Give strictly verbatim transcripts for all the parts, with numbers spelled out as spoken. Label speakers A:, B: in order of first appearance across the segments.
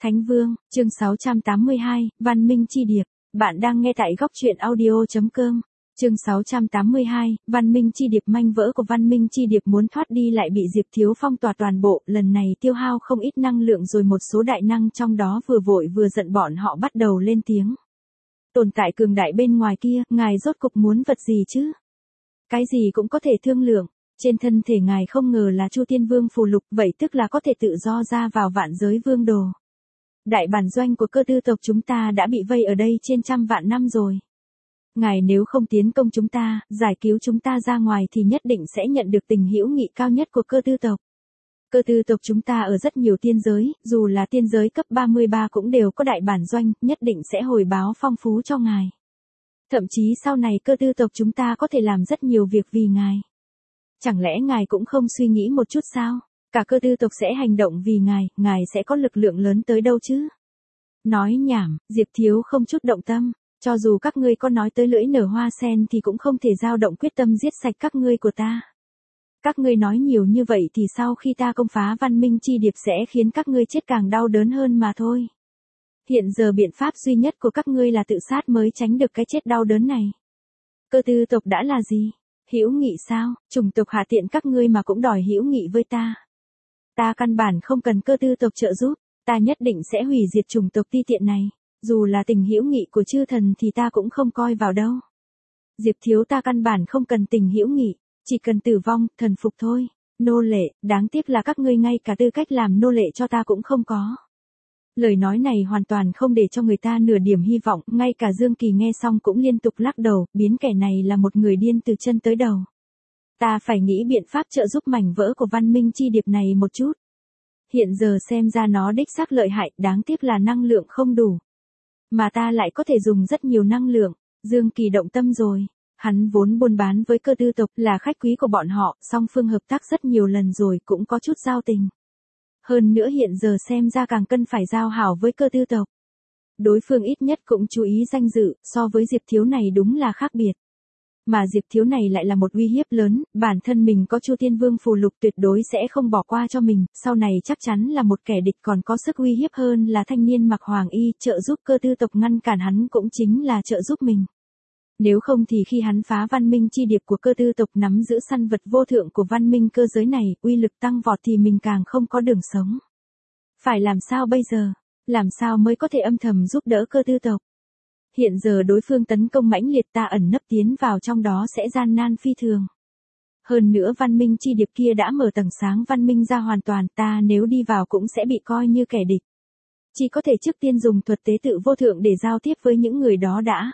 A: Thánh Vương, chương sáu trăm tám mươi hai, Văn Minh Chi Điệp. Bạn đang nghe tại góc truyện audio.com. Chương sáu trăm tám mươi hai, Văn Minh Chi Điệp. Manh vỡ của Văn Minh Chi Điệp muốn thoát đi lại bị Diệp Thiếu phong tỏa toàn bộ, lần này tiêu hao không ít năng lượng rồi một số đại năng trong đó vừa vội vừa giận bọn họ bắt đầu lên tiếng. Tồn tại cường đại bên ngoài kia, ngài rốt cục muốn vật gì chứ? Cái gì cũng có thể thương lượng. Trên thân thể ngài không ngờ là Chu Tiên Vương phù lục, vậy tức là có thể tự do ra vào vạn giới vương đồ. Đại bản doanh của cơ tư tộc chúng ta đã bị vây ở đây trên trăm vạn năm rồi. Ngài nếu không tiến công chúng ta, giải cứu chúng ta ra ngoài thì nhất định sẽ nhận được tình hữu nghị cao nhất của cơ tư tộc. Cơ tư tộc chúng ta ở rất nhiều tiên giới, dù là tiên giới cấp ba mươi ba cũng đều có đại bản doanh, nhất định sẽ hồi báo phong phú cho ngài. Thậm chí sau này cơ tư tộc chúng ta có thể làm rất nhiều việc vì ngài. Chẳng lẽ ngài cũng không suy nghĩ một chút sao? Cả cơ tư tộc sẽ hành động vì ngài, ngài sẽ có lực lượng lớn tới đâu chứ? Nói nhảm, Diệp Thiếu không chút động tâm. Cho dù các ngươi có nói tới lưỡi nở hoa sen thì cũng không thể dao động quyết tâm giết sạch các ngươi của ta. Các ngươi nói nhiều như vậy thì sau khi ta công phá Văn Minh Chi Điệp sẽ khiến các ngươi chết càng đau đớn hơn mà thôi. Hiện giờ biện pháp duy nhất của các ngươi là tự sát mới tránh được cái chết đau đớn này. Cơ tư tộc đã là gì? Hữu nghị sao? Chủng tộc hạ tiện các ngươi mà cũng đòi hữu nghị với ta. Ta căn bản không cần cơ tư tộc trợ giúp, ta nhất định sẽ hủy diệt chủng tộc ti tiện này. Dù là tình hữu nghị của chư thần thì ta cũng không coi vào đâu. Diệp Thiếu, ta căn bản không cần tình hữu nghị, chỉ cần tử vong, thần phục thôi. Nô lệ, đáng tiếc là các ngươi ngay cả tư cách làm nô lệ cho ta cũng không có. Lời nói này hoàn toàn không để cho người ta nửa điểm hy vọng, ngay cả Dương Kỳ nghe xong cũng liên tục lắc đầu, biến kẻ này là một người điên từ chân tới đầu. Ta phải nghĩ biện pháp trợ giúp mảnh vỡ của Văn Minh Chi Điệp này một chút. Hiện giờ xem ra nó đích xác lợi hại, đáng tiếc là năng lượng không đủ. Mà ta lại có thể dùng rất nhiều năng lượng. Dương Kỳ động tâm rồi. Hắn vốn buôn bán với cơ tư tộc, là khách quý của bọn họ, song phương hợp tác rất nhiều lần rồi, cũng có chút giao tình. Hơn nữa hiện giờ xem ra càng cần phải giao hảo với cơ tư tộc. Đối phương ít nhất cũng chú ý danh dự, so với Diệp Thiếu này đúng là khác biệt. Mà Diệp Thiếu này lại là một uy hiếp lớn, bản thân mình có Chu Tiên Vương phù lục tuyệt đối sẽ không bỏ qua cho mình, sau này chắc chắn là một kẻ địch còn có sức uy hiếp hơn là thanh niên mặc hoàng y, trợ giúp cơ tư tộc ngăn cản hắn cũng chính là trợ giúp mình. Nếu không thì khi hắn phá Văn Minh Chi Điệp của cơ tư tộc nắm giữ săn vật vô thượng của văn minh cơ giới này, uy lực tăng vọt thì mình càng không có đường sống. Phải làm sao bây giờ? Làm sao mới có thể âm thầm giúp đỡ cơ tư tộc? Hiện giờ đối phương tấn công mãnh liệt, ta ẩn nấp tiến vào trong đó sẽ gian nan phi thường. Hơn nữa Văn Minh Chi Điệp kia đã mở tầng sáng văn minh ra hoàn toàn, ta nếu đi vào cũng sẽ bị coi như kẻ địch. Chỉ có thể trước tiên dùng thuật tế tự vô thượng để giao tiếp với những người đó đã.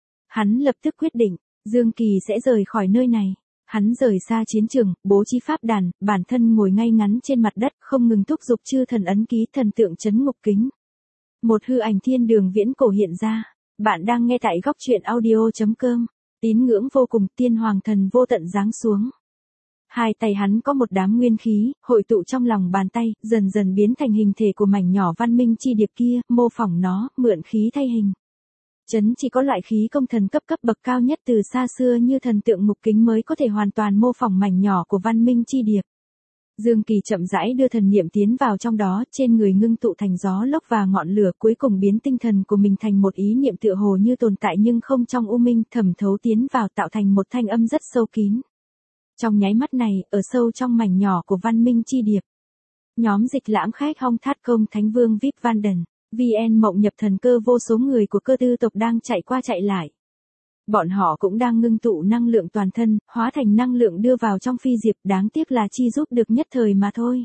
A: Hắn lập tức quyết định, Dương Kỳ sẽ rời khỏi nơi này. Hắn rời xa chiến trường, bố trí pháp đàn, bản thân ngồi ngay ngắn trên mặt đất, không ngừng thúc giục chư thần ấn ký thần tượng chấn ngục kính. Một hư ảnh thiên đường viễn cổ hiện ra. Bạn đang nghe tại góc truyện audio.com. Tín ngưỡng vô cùng, tiên hoàng thần vô tận giáng xuống. Hai tay hắn có một đám nguyên khí, hội tụ trong lòng bàn tay, dần dần biến thành hình thể của mảnh nhỏ Văn Minh Chi Điệp kia, mô phỏng nó, mượn khí thay hình. Chấn chỉ có loại khí công thần cấp cấp bậc cao nhất từ xa xưa như thần tượng ngục kính mới có thể hoàn toàn mô phỏng mảnh nhỏ của Văn Minh Chi Điệp. Dương Kỳ chậm rãi đưa thần niệm tiến vào trong đó, trên người ngưng tụ thành gió lốc và ngọn lửa, cuối cùng biến tinh thần của mình thành một ý niệm tựa hồ như tồn tại nhưng không trong u minh, thẩm thấu tiến vào tạo thành một thanh âm rất sâu kín. Trong nháy mắt này, ở sâu trong mảnh nhỏ của Văn Minh Chi Điệp, nhóm Dịch Lãm Khách Hong Thát Công Thánh Vương vê i pê Vanden, vê en Mộng Nhập Thần Cơ, vô số người của cơ tư tộc đang chạy qua chạy lại. Bọn họ cũng đang ngưng tụ năng lượng toàn thân, hóa thành năng lượng đưa vào trong phi diệp, đáng tiếc là chi giúp được nhất thời mà thôi.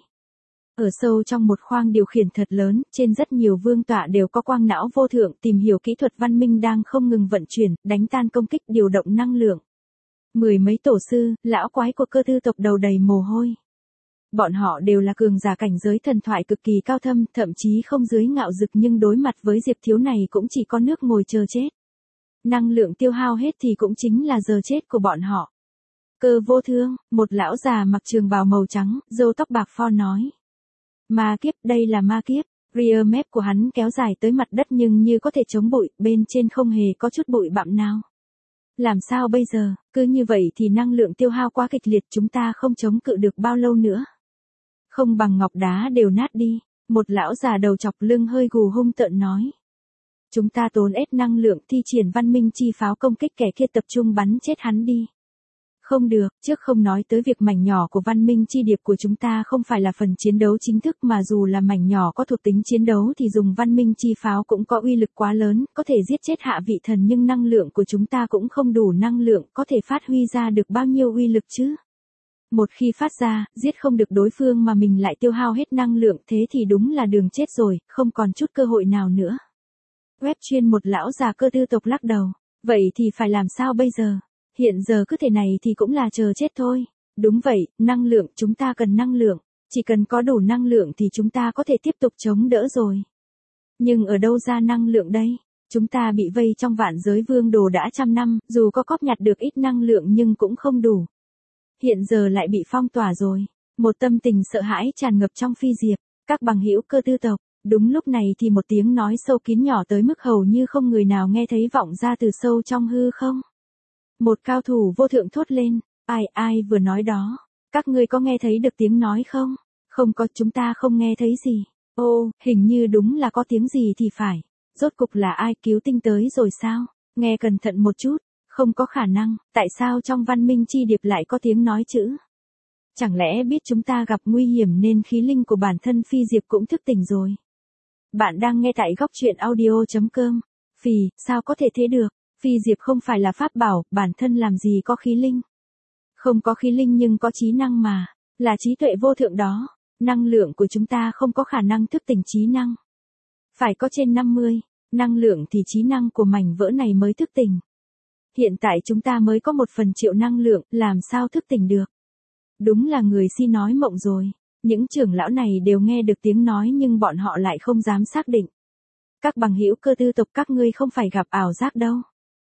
A: Ở sâu trong một khoang điều khiển thật lớn, trên rất nhiều vương tọa đều có quang não vô thượng, tìm hiểu kỹ thuật văn minh đang không ngừng vận chuyển, đánh tan công kích, điều động năng lượng. Mười mấy tổ sư, lão quái của cơ tư tộc đầu đầy mồ hôi. Bọn họ đều là cường giả cảnh giới thần thoại cực kỳ cao thâm, thậm chí không dưới ngạo dực, nhưng đối mặt với Diệp Thiếu này cũng chỉ có nước ngồi chờ chết. Năng lượng tiêu hao hết thì cũng chính là giờ chết của bọn họ. Cơ vô thương, một lão già mặc trường bào màu trắng, râu tóc bạc phơ nói. Ma kiếp, đây là ma kiếp. Rear mép của hắn kéo dài tới mặt đất nhưng như có thể chống bụi, bên trên không hề có chút bụi bặm nào. Làm sao bây giờ, cứ như vậy thì năng lượng tiêu hao quá kịch liệt, chúng ta không chống cự được bao lâu nữa. Không bằng ngọc đá đều nát đi. Một lão già đầu chọc lưng hơi gù hung tợn nói. Chúng ta tốn ép năng lượng thi triển văn minh chi pháo công kích kẻ kia, tập trung bắn chết hắn đi. Không được, trước không nói tới việc mảnh nhỏ của văn minh chi điệp của chúng ta không phải là phần chiến đấu chính thức, mà dù là mảnh nhỏ có thuộc tính chiến đấu thì dùng văn minh chi pháo cũng có uy lực quá lớn, có thể giết chết hạ vị thần, nhưng năng lượng của chúng ta cũng không đủ năng lượng, có thể phát huy ra được bao nhiêu uy lực chứ? Một khi phát ra, giết không được đối phương mà mình lại tiêu hao hết năng lượng, thế thì đúng là đường chết rồi, không còn chút cơ hội nào nữa. Web chuyên một lão già cơ tư tộc lắc đầu. Vậy thì phải làm sao bây giờ? Hiện giờ cứ thế này thì cũng là chờ chết thôi. Đúng vậy, năng lượng, chúng ta cần năng lượng. Chỉ cần có đủ năng lượng thì chúng ta có thể tiếp tục chống đỡ rồi. Nhưng ở đâu ra năng lượng đây? Chúng ta bị vây trong vạn giới vương đồ đã trăm năm, dù có cóp nhặt được ít năng lượng nhưng cũng không đủ. Hiện giờ lại bị phong tỏa rồi. Một tâm tình sợ hãi tràn ngập trong Phi Diệp. Các bằng hữu cơ tư tộc. Đúng lúc này thì một tiếng nói sâu kín nhỏ tới mức hầu như không người nào nghe thấy vọng ra từ sâu trong hư không. Một cao thủ vô thượng thốt lên. Ai ai vừa nói đó? Các ngươi có nghe thấy được tiếng nói không? Không có, chúng ta không nghe thấy gì. Ô, hình như đúng là có tiếng gì thì phải. Rốt cục là ai, cứu tinh tới rồi sao? Nghe cẩn thận một chút. Không có khả năng, tại sao trong văn minh chi điệp lại có tiếng nói chữ? Chẳng lẽ biết chúng ta gặp nguy hiểm nên khí linh của bản thân Phi Diệp cũng thức tỉnh rồi? Bạn đang nghe tại góc truyện audio.com. Phì, sao có thể thế được? Phi Diệp không phải là pháp bảo, bản thân làm gì có khí linh. Không có khí linh nhưng có trí năng mà, là trí tuệ vô thượng đó. Năng lượng của chúng ta không có khả năng thức tỉnh trí năng. Phải có trên năm mươi, năng lượng thì trí năng của mảnh vỡ này mới thức tỉnh. Hiện tại chúng ta mới có một phần triệu năng lượng, làm sao thức tỉnh được? Đúng là người si nói mộng rồi. Những trưởng lão này đều nghe được tiếng nói nhưng bọn họ lại không dám xác định. Các bằng hữu cơ tư tộc, các ngươi không phải gặp ảo giác đâu.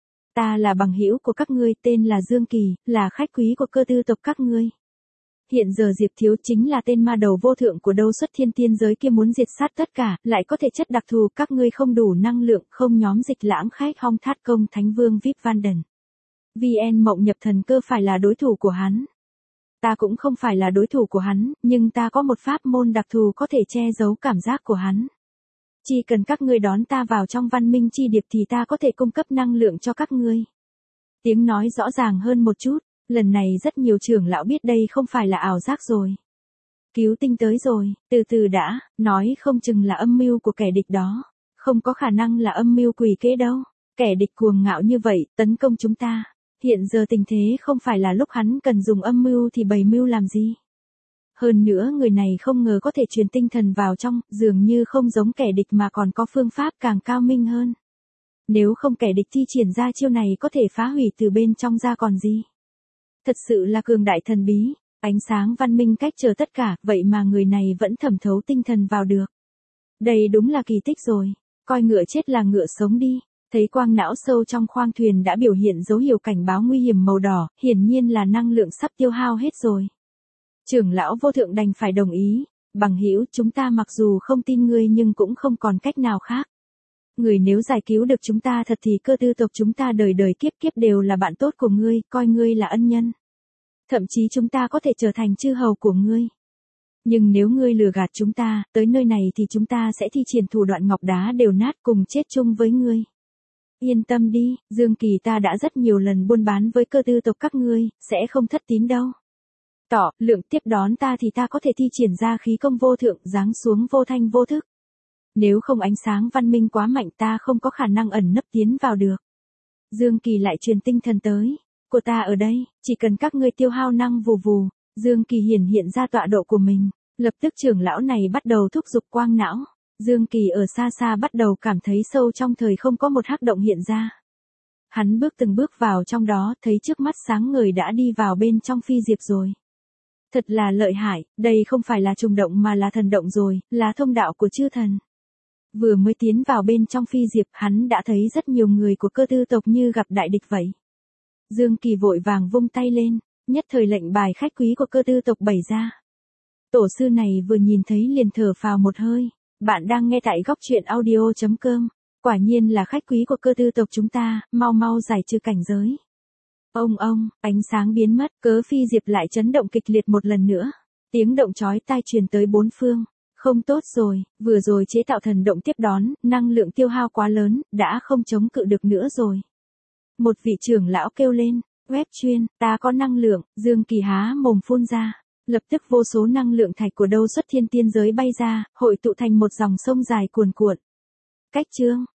A: Ta là bằng hữu của các ngươi, tên là Dương Kỳ, là khách quý của cơ tư tộc các ngươi. Hiện giờ Diệp Thiếu chính là tên ma đầu vô thượng của Đâu Xuất Thiên tiên giới kia, muốn diệt sát tất cả, lại có thể chất đặc thù, các ngươi không đủ năng lượng, không nhóm dịch lãng khách Hong Thát Công Thánh Vương vê i pê Vanden. vê en Mộng Nhập Thần Cơ phải là đối thủ của hắn. Ta cũng không phải là đối thủ của hắn, nhưng ta có một pháp môn đặc thù có thể che giấu cảm giác của hắn. Chỉ cần các ngươi đón ta vào trong văn minh chi điệp thì ta có thể cung cấp năng lượng cho các ngươi. Tiếng nói rõ ràng hơn một chút, lần này rất nhiều trưởng lão biết đây không phải là ảo giác rồi. Cứu tinh tới rồi, từ từ đã, nói không chừng là âm mưu của kẻ địch đó. Không có khả năng là âm mưu quỷ kế đâu. Kẻ địch cuồng ngạo như vậy, tấn công chúng ta. Hiện giờ tình thế không phải là lúc hắn cần dùng âm mưu thì bày mưu làm gì. Hơn nữa người này không ngờ có thể truyền tinh thần vào trong, dường như không giống kẻ địch mà còn có phương pháp càng cao minh hơn. Nếu không kẻ địch thi triển ra chiêu này có thể phá hủy từ bên trong ra còn gì. Thật sự là cường đại thần bí, ánh sáng văn minh cách trở tất cả, vậy mà người này vẫn thẩm thấu tinh thần vào được. Đây đúng là kỳ tích rồi, coi ngựa chết là ngựa sống đi. Thấy quang não sâu trong khoang thuyền đã biểu hiện dấu hiệu cảnh báo nguy hiểm màu đỏ, hiển nhiên là năng lượng sắp tiêu hao hết rồi. Trưởng lão vô thượng đành phải đồng ý, bằng hữu, chúng ta mặc dù không tin ngươi nhưng cũng không còn cách nào khác. Người nếu giải cứu được chúng ta thật thì cơ tư tộc chúng ta đời đời kiếp kiếp đều là bạn tốt của ngươi, coi ngươi là ân nhân. Thậm chí chúng ta có thể trở thành chư hầu của ngươi. Nhưng nếu ngươi lừa gạt chúng ta, tới nơi này thì chúng ta sẽ thi triển thủ đoạn ngọc đá đều nát cùng chết chung với ngươi. Yên tâm đi, Dương Kỳ, ta đã rất nhiều lần buôn bán với cơ tư tộc các ngươi, sẽ không thất tín đâu. Tỏ, lượng tiếp đón ta thì ta có thể thi triển ra khí công vô thượng giáng xuống vô thanh vô thức. Nếu không ánh sáng văn minh quá mạnh ta không có khả năng ẩn nấp tiến vào được. Dương Kỳ lại truyền tinh thần tới. Của ta ở đây, chỉ cần các ngươi tiêu hao năng vù vù. Dương Kỳ hiển hiện ra tọa độ của mình. Lập tức trưởng lão này bắt đầu thúc giục quang não. Dương Kỳ ở xa xa bắt đầu cảm thấy sâu trong thời không có một hắc động hiện ra. Hắn bước từng bước vào trong đó, thấy trước mắt sáng ngời đã đi vào bên trong Phi Diệp rồi. Thật là lợi hại, đây không phải là trùng động mà là thần động rồi, là thông đạo của chư thần. Vừa mới tiến vào bên trong Phi Diệp, hắn đã thấy rất nhiều người của cơ tư tộc như gặp đại địch vậy. Dương Kỳ vội vàng vung tay lên, nhất thời lệnh bài khách quý của cơ tư tộc bày ra. Tổ sư này vừa nhìn thấy liền thở phào một hơi. Bạn đang nghe tại góc truyện audio.com. Quả nhiên là khách quý của cơ tư tộc chúng ta, mau mau giải trừ cảnh giới. Ông ông, ánh sáng biến mất, cớ Phi Diệp lại chấn động kịch liệt một lần nữa. Tiếng động chói tai truyền tới bốn phương. Không tốt rồi, vừa rồi chế tạo thần động tiếp đón, năng lượng tiêu hao quá lớn, đã không chống cự được nữa rồi. Một vị trưởng lão kêu lên, web chuyên, ta có năng lượng, Dương Kỳ há mồm phun ra. Lập tức vô số năng lượng thạch của đâu xuất thiên tiên giới bay ra, hội tụ thành một dòng sông dài cuồn cuộn. Cách chương